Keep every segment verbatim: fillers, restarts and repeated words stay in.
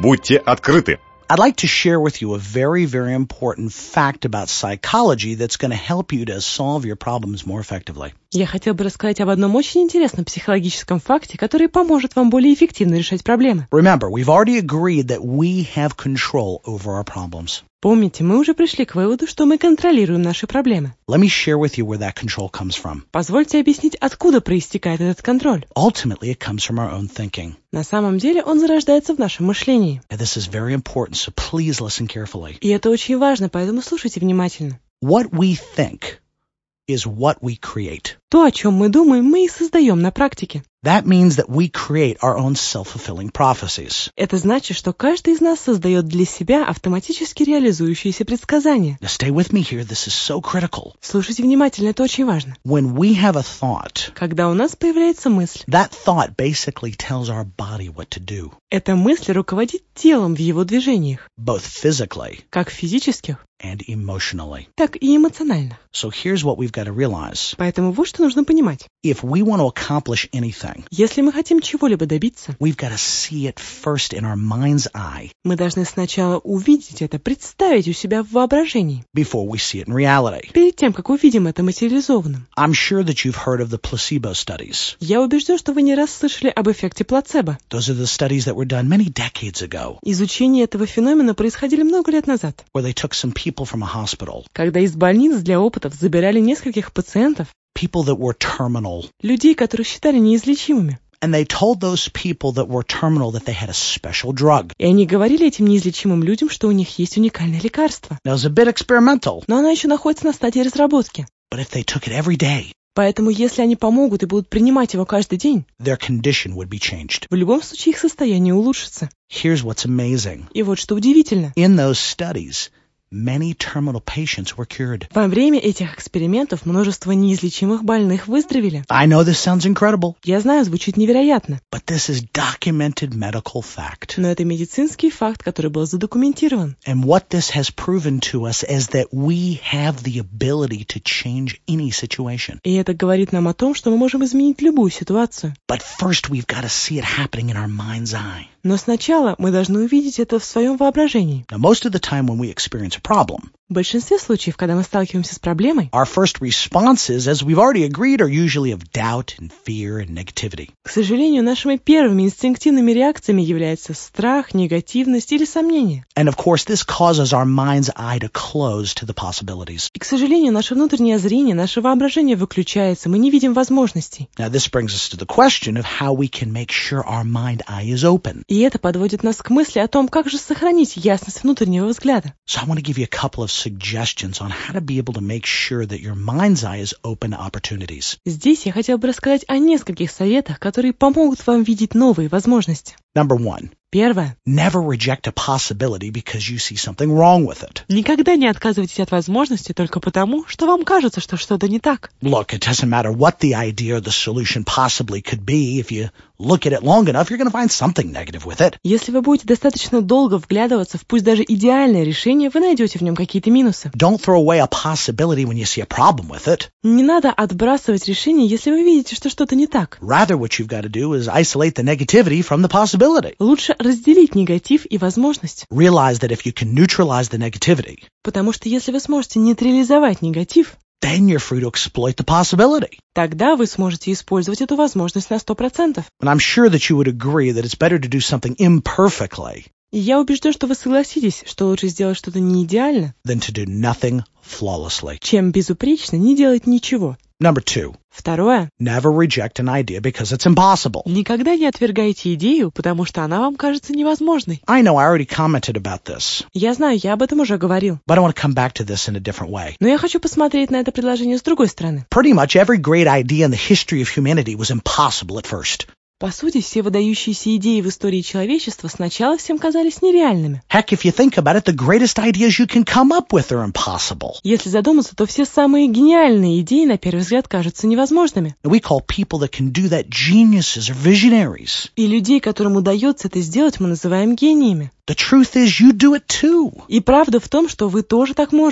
Будьте открыты. I'd like to share with you a very, very important fact about psychology that's going to help you to solve your problems more effectively. Я хотел бы рассказать об одном очень интересном психологическом факте, который поможет вам более эффективно решать проблемы. Remember, we've already agreed that we have control over our problems. Помните, мы уже пришли к выводу, что мы контролируем наши проблемы. Let me share with you where that control comes from. Позвольте объяснить, откуда проистекает этот контроль. Ultimately, it comes from our own thinking. На самом деле он зарождается в нашем мышлении. And this is very important, so please listen carefully. И это очень важно, поэтому слушайте внимательно. What we think is what we create. То, о чем мы думаем, мы и создаем на практике. That means that we create our own self-fulfilling prophecies. Это значит, что каждый из нас создает для себя автоматически реализующиеся предсказания. Now stay with me here, this is so critical. Слушайте внимательно, это очень важно. When we have a thought, Когда у нас появляется мысль, that thought basically tells our body what to do, эта мысль руководит телом в его движениях, both physically как физических, and emotionally. так и эмоциональных. So here's what we've got to realize. Поэтому вот что нужно понимать. If we want to accomplish anything, Если мы хотим чего-либо добиться, we've got to see it first in our mind's eye мы должны сначала увидеть это, представить у себя в воображении, before we see it in reality. перед тем, как увидим это материализованным. I'm sure that you've heard of the placebo studies. Я убежден, что вы не раз слышали об эффекте плацебо. Those are the studies that were done many decades ago, Изучение этого феномена происходили много лет назад, where they took some people from a hospital, когда из больниц для опытов забирали нескольких пациентов, people that were terminal, людей, которых считали неизлечимыми. and they told those people that were terminal that they had a special drug. И они говорили этим неизлечимым людям, что у них есть уникальное лекарство. Now, it's a bit experimental, Но оно еще находится на стадии разработки. but if they took it every day, Поэтому если они помогут и будут принимать его каждый день, their condition would be changed. в любом случае их состояние улучшится. Here's what's amazing. И вот что удивительно. In those studies, many terminal patients were cured. Во время этих экспериментов множество неизлечимых больных выздоровели. I know this sounds incredible, Я знаю, звучит невероятно, but this is documented medical fact. но это медицинский факт, который был задокументирован. And what this has proven to us is that we have the ability to change any situation. И это говорит нам о том, что мы можем изменить любую ситуацию. But first we've got to see it happening in our mind's eye. Но сначала мы должны увидеть это в своем воображении. Now, most of the time when we experience a problem, В большинстве случаев, когда мы сталкиваемся с проблемой, our first responses, as we've already agreed, are usually of doubt and fear and negativity. к сожалению, нашими первыми инстинктивными реакциями являются страх, негативность или сомнение. And of course, this causes our mind's eye to close to the possibilities. И, к сожалению, наше внутреннее зрение, наше воображение выключается, мы не видим возможностей. Now, this brings us to the question of how we can make sure our mind eye is open. И это подводит нас к мысли о том, как же сохранить ясность внутреннего взгляда. So I want to give you a couple of suggestions on how to be able to make sure that your mind's eye is open to opportunities. Здесь я хотел бы рассказать о нескольких советах, которые помогут вам видеть новые возможности. Number one, Первое. never reject a possibility because you see something wrong with it. Никогда не отказывайтесь от возможности только потому, что вам кажется, что что-то не так. Look, it doesn't matter what the idea or the solution possibly could be. If you look at it long enough, you're going to find something negative with it. Если вы будете достаточно долго вглядываться в пусть даже идеальное решение, вы найдете в нем какие-то минусы. Don't throw away a possibility when you see a problem with it. Не надо отбрасывать решение, если вы видите, что что-то не так. Rather, what you've got to do is isolate the negativity from the possibility. Лучше разделить негатив и возможность. Realize that if you can neutralize the negativity, Потому что если вы сможете нейтрализовать негатив, then you're free to exploit the possibility. тогда вы сможете использовать эту возможность на сто процентов. And I'm sure that you would agree that it's better to do something imperfectly И я убежден, что вы согласитесь, что лучше сделать что-то не идеально, than to do nothing flawlessly. чем безупречно не делать ничего. Number two, Второе. never reject an idea because it's impossible. Никогда не отвергайте идею, потому что она вам кажется невозможной. I know I already commented about this, Я знаю, я об этом уже говорил. but I want to come back to this in a different way. Но я хочу посмотреть на это предложение с другой стороны. Pretty much every great idea in the history of humanity was impossible at first. По сути, все выдающиеся идеи в истории человечества сначала всем казались нереальными. Heck, if you think about it, the greatest ideas you can come up with are impossible. Если задуматься, то все самые гениальные идеи на первый взгляд кажутся невозможными. We call people that can do that geniuses or visionaries. И людей, которым удается это сделать, мы называем гениями. The truth is, you do it too. И правда в том, что вы тоже так можете.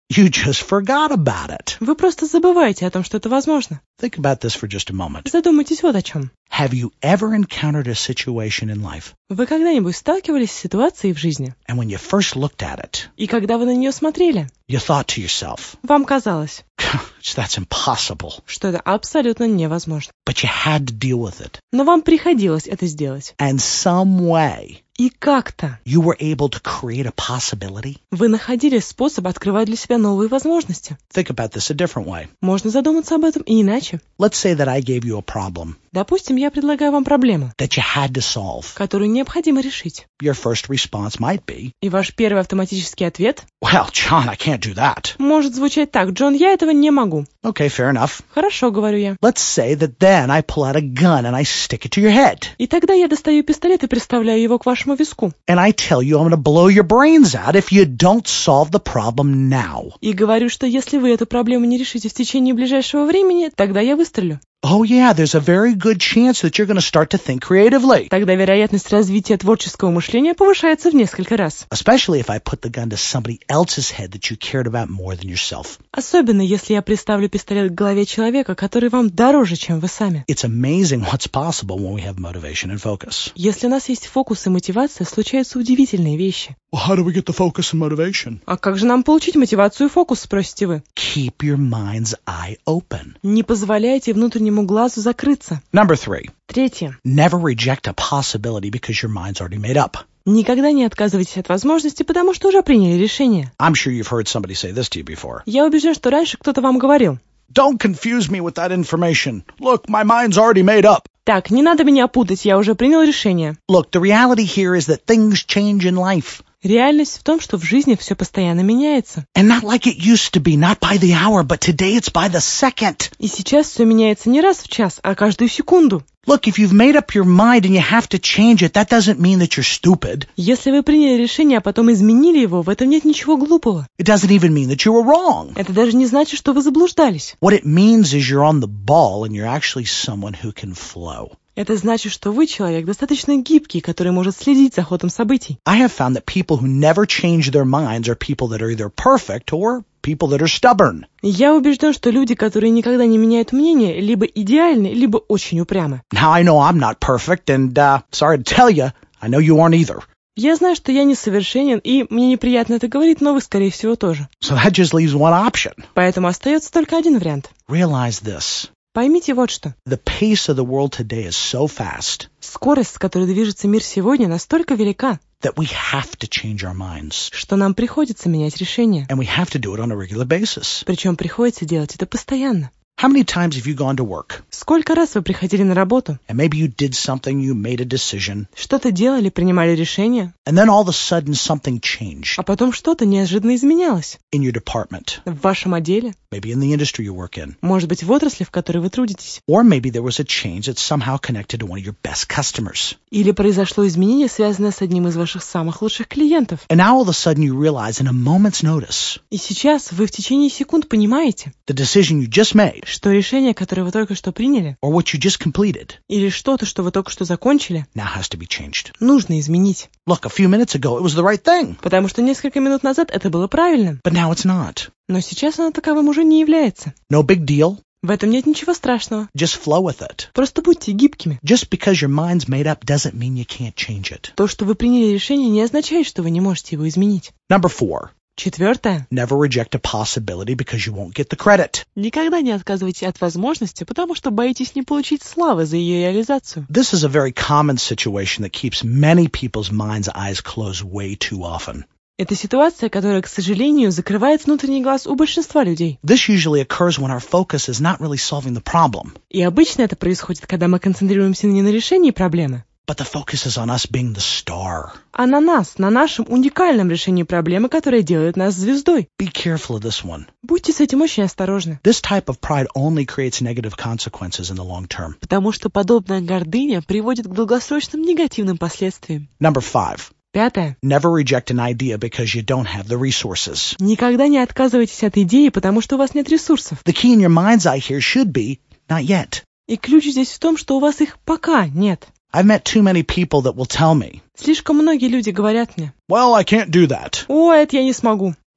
You just forgot about it. Вы просто забываете о том, что это возможно. Think about this for just a moment. Задумайтесь вот о чем. Have you ever encountered a situation in life, Вы когда-нибудь сталкивались с ситуацией в жизни, and when you first looked at it, и когда вы на нее смотрели, you thought to yourself, вам казалось, that's impossible, что это абсолютно невозможно. but you had to deal with it. Но вам приходилось это сделать. And some way, И как-то you were able to create a possibility. вы находили способ открывать для себя новые возможности. Think about this a different way. Можно задуматься об этом и иначе. Let's say that I gave you a problem Допустим, я предлагаю вам проблему, that you had to solve. которую необходимо решить. Your first response might be, И ваш первый автоматический ответ well, John, I can't do that. может звучать так: «Джон, я этого не могу». Okay, fair enough. «Хорошо», — говорю я. Let's say that then I pull out a gun and I stick it to your head. И тогда я достаю пистолет и приставляю его к вашему виску. And I tell you I'm going to blow your brains out if you don't solve the problem now. И говорю, что если вы эту проблему не решите в течение ближайшего времени, тогда я выстрелю. Oh yeah, there's a very good chance that you're going to start to think creatively. Тогда вероятность развития творческого мышления повышается в несколько раз. Especially if I put the gun to somebody else's head that you cared about more than yourself. Особенно, если я приставлю пистолет к голове человека, который вам дороже, чем вы сами. It's amazing what's possible when we have motivation and focus. Если у нас есть фокус и мотивация, случаются удивительные вещи. Well, how do we get the focus and motivation? А как же нам получить мотивацию и фокус, спросите вы? Keep your mind's eye open. Не позволяйте внутреннему глазу закрыться. Number three, Третье. never reject a possibility because your mind's already made up. Никогда не отказывайтесь от возможности, потому что уже приняли решение. I'm sure you've heard somebody say this to you before. Я убежден, что раньше кто-то вам говорил: Don't confuse me with that information. Look, my mind's already made up. «Так, не надо меня путать, я уже принял решение». Look, the reality here is that things change in life. Реальность в том, что в жизни все постоянно меняется. And not like it used to be, not by the hour, but today it's by the second. И сейчас все меняется не раз в час, а каждую секунду. Look, if you've made up your mind and you have to change it, that doesn't mean that you're stupid. Если вы приняли решение, а потом изменили его, в этом нет ничего глупого. It doesn't even mean that you were wrong. Это даже не значит, что вы заблуждались. What it means is you're on the ball and you're actually someone who can flow. Это значит, что вы человек достаточно гибкий, который может следить за ходом событий. I have found that people who never change their minds are people that are either perfect or people that are stubborn. Я убежден, что люди, которые никогда не меняют мнение, либо идеальны, либо очень упрямы. Now, I know I'm not perfect, and uh, sorry to tell you, I know you aren't either. Я знаю, что я несовершенен, и мне неприятно это говорить, но вы, скорее всего, тоже. So that just leaves one option. Поэтому остается только один вариант. Realize this. Поймите вот что. The pace of the world today is so fast Скорость, с которой движется мир сегодня, настолько велика, that we have to change our minds. что нам приходится менять решения. And we have to do it on a regular basis. Причем приходится делать это постоянно. How many times have you gone to work? Сколько раз вы приходили на работу, And maybe you did something, you made a decision, что-то делали, принимали решения, and then all of a sudden something changed а потом что-то неожиданно изменялось in your department, в вашем отделе, maybe in the industry you work in, может быть, в отрасли, в которой вы трудитесь. or maybe there was a change that somehow connected to one of your best customers. Или произошло изменение, связанное с одним из ваших самых лучших клиентов. And now all of a sudden you realize in a moment's notice, И сейчас вы в течение секунд понимаете, the decision you just made, что решение, которое вы только что приняли, or what you just completed, или что-то, что вы только что закончили, now has to be changed. нужно изменить. Look, a few minutes ago it was the right thing, Потому что несколько минут назад это было правильным, but now it's not. но сейчас оно таковым уже не является. No big deal. В этом нет ничего страшного. Just flow with it. Просто будьте гибкими. Just because your mind's made up doesn't mean you can't change it. То, что вы приняли решение, не означает, что вы не можете его изменить. Number four, Четвертое. never reject a possibility because you won't get the credit. Никогда не отказывайте от возможности, потому что боитесь не получить славы за ее реализацию. This is a very common situation that keeps many people's minds' eyes closed way too often. Это ситуация, которая, к сожалению, закрывает внутренний глаз у большинства людей. This usually occurs when our focus is not really solving the problem, И обычно это происходит, когда мы концентрируемся не на решении проблемы, but the focus is on us being the star. а на нас, на нашем уникальном решении проблемы, которое делает нас звездой. Be careful of this one. Будьте с этим очень осторожны, This type of pride only creates negative consequences in the long term. потому что подобная гордыня приводит к долгосрочным негативным последствиям. Number five, Пятое. never reject an idea because you don't have the resources. Никогда не отказывайтесь от идеи, потому что у вас нет ресурсов. The key in your mind's eye here should be not yet. И ключ здесь в том, что у вас их пока нет. I've met too many people that will tell me, Слишком многие люди говорят мне: well, I can't do that. «О, это я не смогу».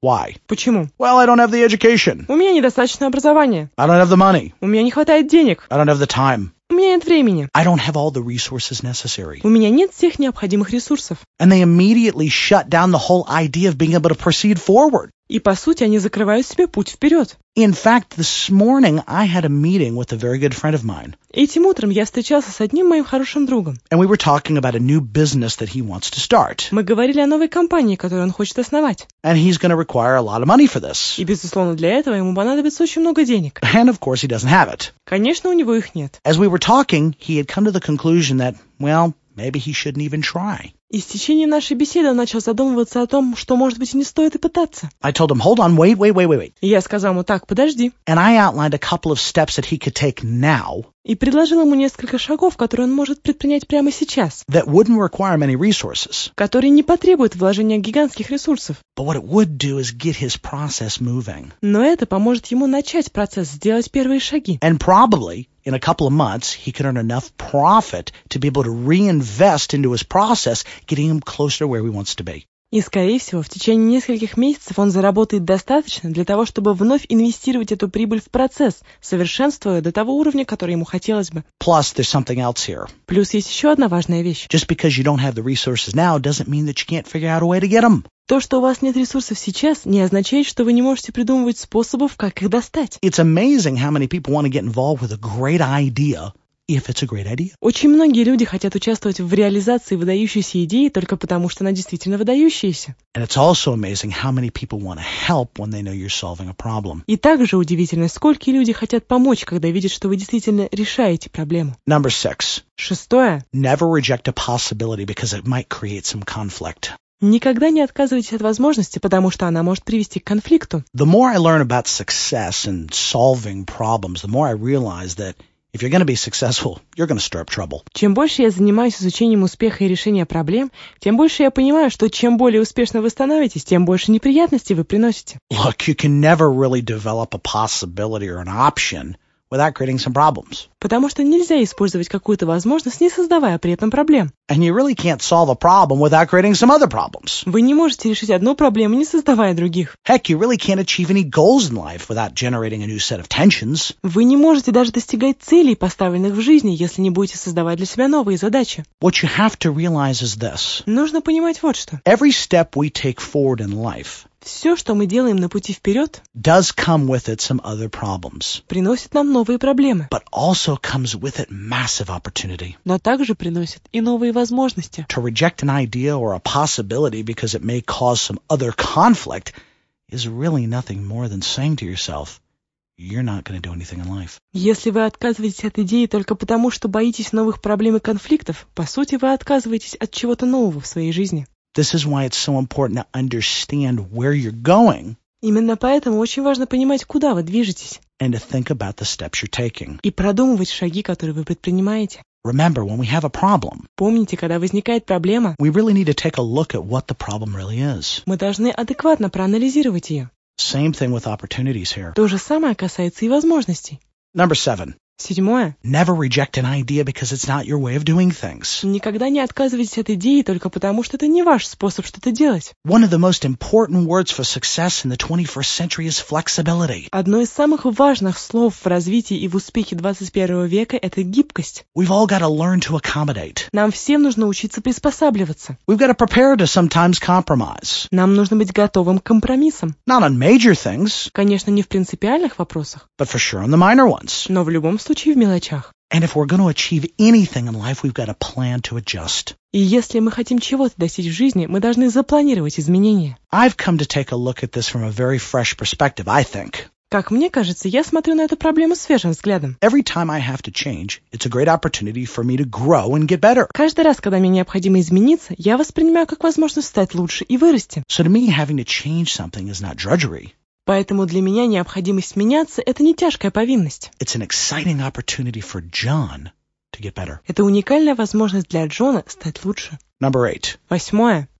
Why? Почему? Well, I don't have the education. У меня недостаточно образования. I don't have the money. У меня не хватает денег. I don't have the time. У меня нет времени. I don't have all the resources necessary. У меня нет всех необходимых ресурсов. And they immediately shut down the whole idea of being able to proceed forward. И, по сути, они закрывают себе путь вперед. In fact, this morning I had a meeting with a very good friend of mine. Этим утром я встречался с одним моим хорошим другом. And we were talking about a new business that he wants to start. Мы говорили о новой компании, которую он хочет основать. And he's going to require a lot of money for this. И, безусловно, для этого ему понадобится очень много денег. And of course he doesn't have it. Конечно, у него их нет. As we were talking, he had come to the conclusion that, well, maybe he shouldn't even try. И с течением нашей беседы он начал задумываться о том, что, может быть, и не стоит и пытаться. I told him, hold on, wait, wait, wait, wait, wait. И я сказал ему, так, подожди. And I outlined a couple of steps that he could take now И предложил ему несколько шагов, которые он может предпринять прямо сейчас, that wouldn't require many resources. которые не потребуют вложения гигантских ресурсов. But what it would do is get his process moving. Но это поможет ему начать процесс, сделать первые шаги. And probably in a couple of months, he could earn enough profit to be able to reinvest into his process, getting him closer to where he wants to be. И, скорее всего, в течение нескольких месяцев он заработает достаточно для того, чтобы вновь инвестировать эту прибыль в процесс, совершенствуя до того уровня, который ему хотелось бы. Plus, there's something else here. Плюс есть еще одна важная вещь. Just because you don't have the resources now doesn't mean that you can't figure out a way to get them. То, что у вас нет ресурсов сейчас, не означает, что вы не можете придумывать способов, как их достать. It's amazing how many people want to get involved with a great idea if it's a great idea. Очень многие люди хотят участвовать в реализации выдающейся идеи только потому, что она действительно выдающаяся. And it's also amazing how many people want to help when they know you're solving a problem. И также удивительно, сколько люди хотят помочь, когда видят, что вы действительно решаете проблему. Number six. Шестое. Never reject a possibility because it might create some conflict. Никогда не отказывайтесь от возможности, потому что она может привести к конфликту. The more I learn about success and solving problems, the more I realize that if you're going to be successful, you're going to stir up trouble. Чем больше я занимаюсь изучением успеха и решения проблем, тем больше я понимаю, что чем более успешно вы становитесь, тем больше неприятностей вы приносите. Look, you can never really develop a possibility or an option without creating some problems. Потому что нельзя использовать какую-то возможность, не создавая при этом проблем. And you really can't solve a problem without creating some other problems. Вы не можете решить одну проблему, не создавая других. Heck, you really can't achieve any goals in life without generating a new set of tensions. Вы не можете даже достигать целей, поставленных в жизни, если не будете создавать для себя новые задачи. What you have to realize is this. Нужно понимать вот что. Every step we take forward in life Все, что мы делаем на пути вперед, does come with it some other problems, приносит нам новые проблемы, but also comes with it massive opportunity. но также приносит и новые возможности. To reject an idea or a possibility because it may cause some other conflict is really nothing more than saying to yourself, you're not going to do anything in life. Если вы отказываетесь от идеи только потому, что боитесь новых проблем и конфликтов, по сути, вы отказываетесь от чего-то нового в своей жизни. This is why it's so important to understand where you're going Именно поэтому очень важно понимать, куда вы движетесь, and to think about the steps you're taking. и продумывать шаги, которые вы предпринимаете. Remember, when we have a problem, Помните, когда возникает проблема, we really need to take a look at what the problem really is. мы должны адекватно проанализировать ее. Same thing with opportunities here. То же самое касается и возможностей. Number seven. Седьмое. Never reject an idea because it's not your way of doing things. Никогда не отказывайтесь от идеи только потому, что это не ваш способ что-то делать. One of the most important words for success in the twenty-first century is flexibility. Одно из самых важных слов в развитии и в успехе двадцать первого века – это гибкость. We've all got to learn to accommodate. Нам всем нужно учиться приспосабливаться. We've got to prepare to sometimes compromise. Нам нужно быть готовым к компромиссам. Not on major things, Конечно, не в принципиальных вопросах, but for sure on the minor ones. но в любом случае в мелочах. And if we're going to achieve anything in life, we've got to plan to adjust. И если мы хотим чего-то достичь в жизни, мы должны запланировать изменения. I've come to take a look at this from a very fresh perspective, I think. Как мне кажется, я смотрю на эту проблему свежим взглядом. Every time I have to change, it's a great opportunity for me to grow and get better. Каждый раз, когда мне необходимо измениться, я воспринимаю как возможность стать лучше и вырасти. So to me, having to change something is not drudgery. Поэтому для меня необходимость меняться – это не тяжкая повинность. It's an exciting opportunity for John to get better. Это уникальная возможность для Джона стать лучше. Number eight. Восьмое.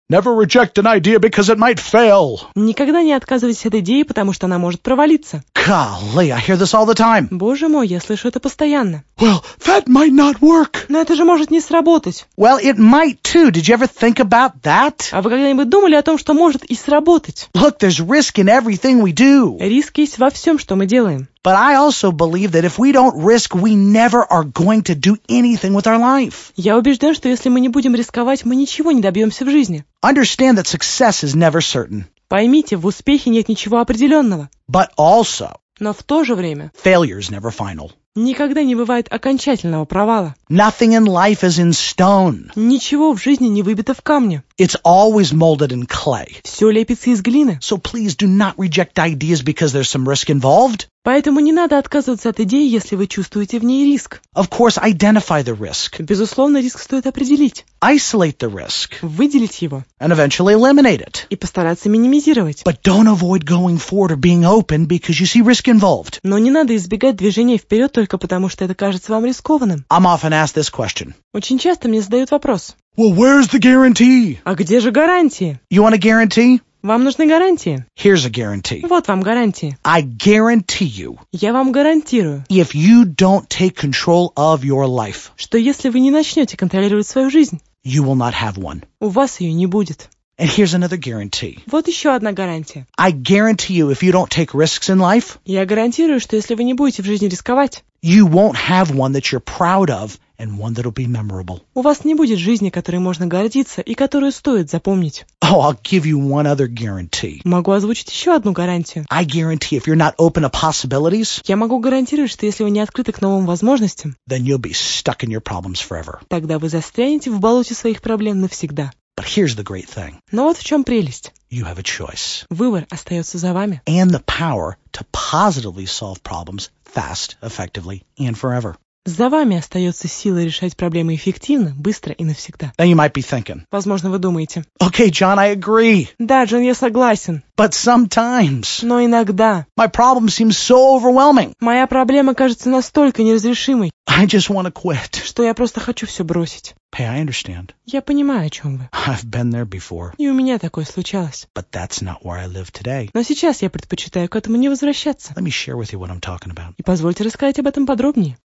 Never reject an idea because it might fail. Никогда не отказывайтесь от идеи, потому что она может провалиться. Golly, I hear this all the time. Боже мой, я слышу это постоянно. Well, that might not work. Но это же может не сработать. Well, it might too. Did you ever think about that? А вы когда-нибудь думали о том, что может и сработать? Look, there's risk in everything we do. Риск есть во всем, что мы делаем. But I also believe that if we don't risk, we never are going to do anything with our life. Я убежден, что если мы не будем рисковать, мы ничего не добьемся в жизни. Understand that success is never certain. Поймите, в успехе нет ничего определенного. But also, Но в то же время failure is never final. никогда не бывает окончательного провала. Nothing in life is in stone. Ничего в жизни не выбито в камне. It's always molded in clay. Все лепится из глины. So please do not reject ideas because there's some risk involved. Поэтому не надо отказываться от идеи, если вы чувствуете в ней риск. Of course, identify the risk. Безусловно, риск стоит определить, Isolate the risk. выделить его And eventually eliminate it. и постараться минимизировать. But don't avoid going forward or being open because you see risk involved. Но не надо избегать движения вперед только потому, что это кажется вам рискованным. I'm often asked this question. Очень часто мне задают вопрос. Well, where's the guarantee? А где же гарантии? You want a guarantee? Вам нужны гарантии? Here's a guarantee. Вот вам гарантии. I guarantee you, Я вам гарантирую, if you don't take control of your life, что если вы не начнете контролировать свою жизнь, you will not have one. у вас ее не будет. And here's another guarantee. Вот еще одна гарантия. I guarantee you, if you don't take risks in life, Я гарантирую, что если вы не будете в жизни рисковать, you won't have one that you're proud of and one that'll be memorable. у вас не будет жизни, которой можно гордиться и которую стоит запомнить. Oh, I'll give you one other guarantee. Могу озвучить еще одну гарантию. I guarantee if you're not open to possibilities, Я могу гарантировать, что если вы не открыты к новым возможностям, then you'll be stuck in your problems forever. тогда вы застрянете в болоте своих проблем навсегда. But here's the great thing. Но вот в чем прелесть. You have a choice. Выбор остается за вами. And the power to positively solve problems fast, effectively, and forever. За вами остается сила решать проблемы эффективно, быстро и навсегда. Now you might be thinking, Возможно, вы думаете. okay, John, I agree. Да, Джон, я согласен. But sometimes Но иногда my problem seems so overwhelming. моя проблема кажется настолько неразрешимой, I just want to quit. что я просто хочу все бросить. Hey, I understand. Я понимаю, о чем вы. I've been there before. И у меня такое случалось. But that's not where I live today. Но сейчас я предпочитаю к этому не возвращаться. Let me share with you what I'm talking about. И позвольте рассказать об этом подробнее.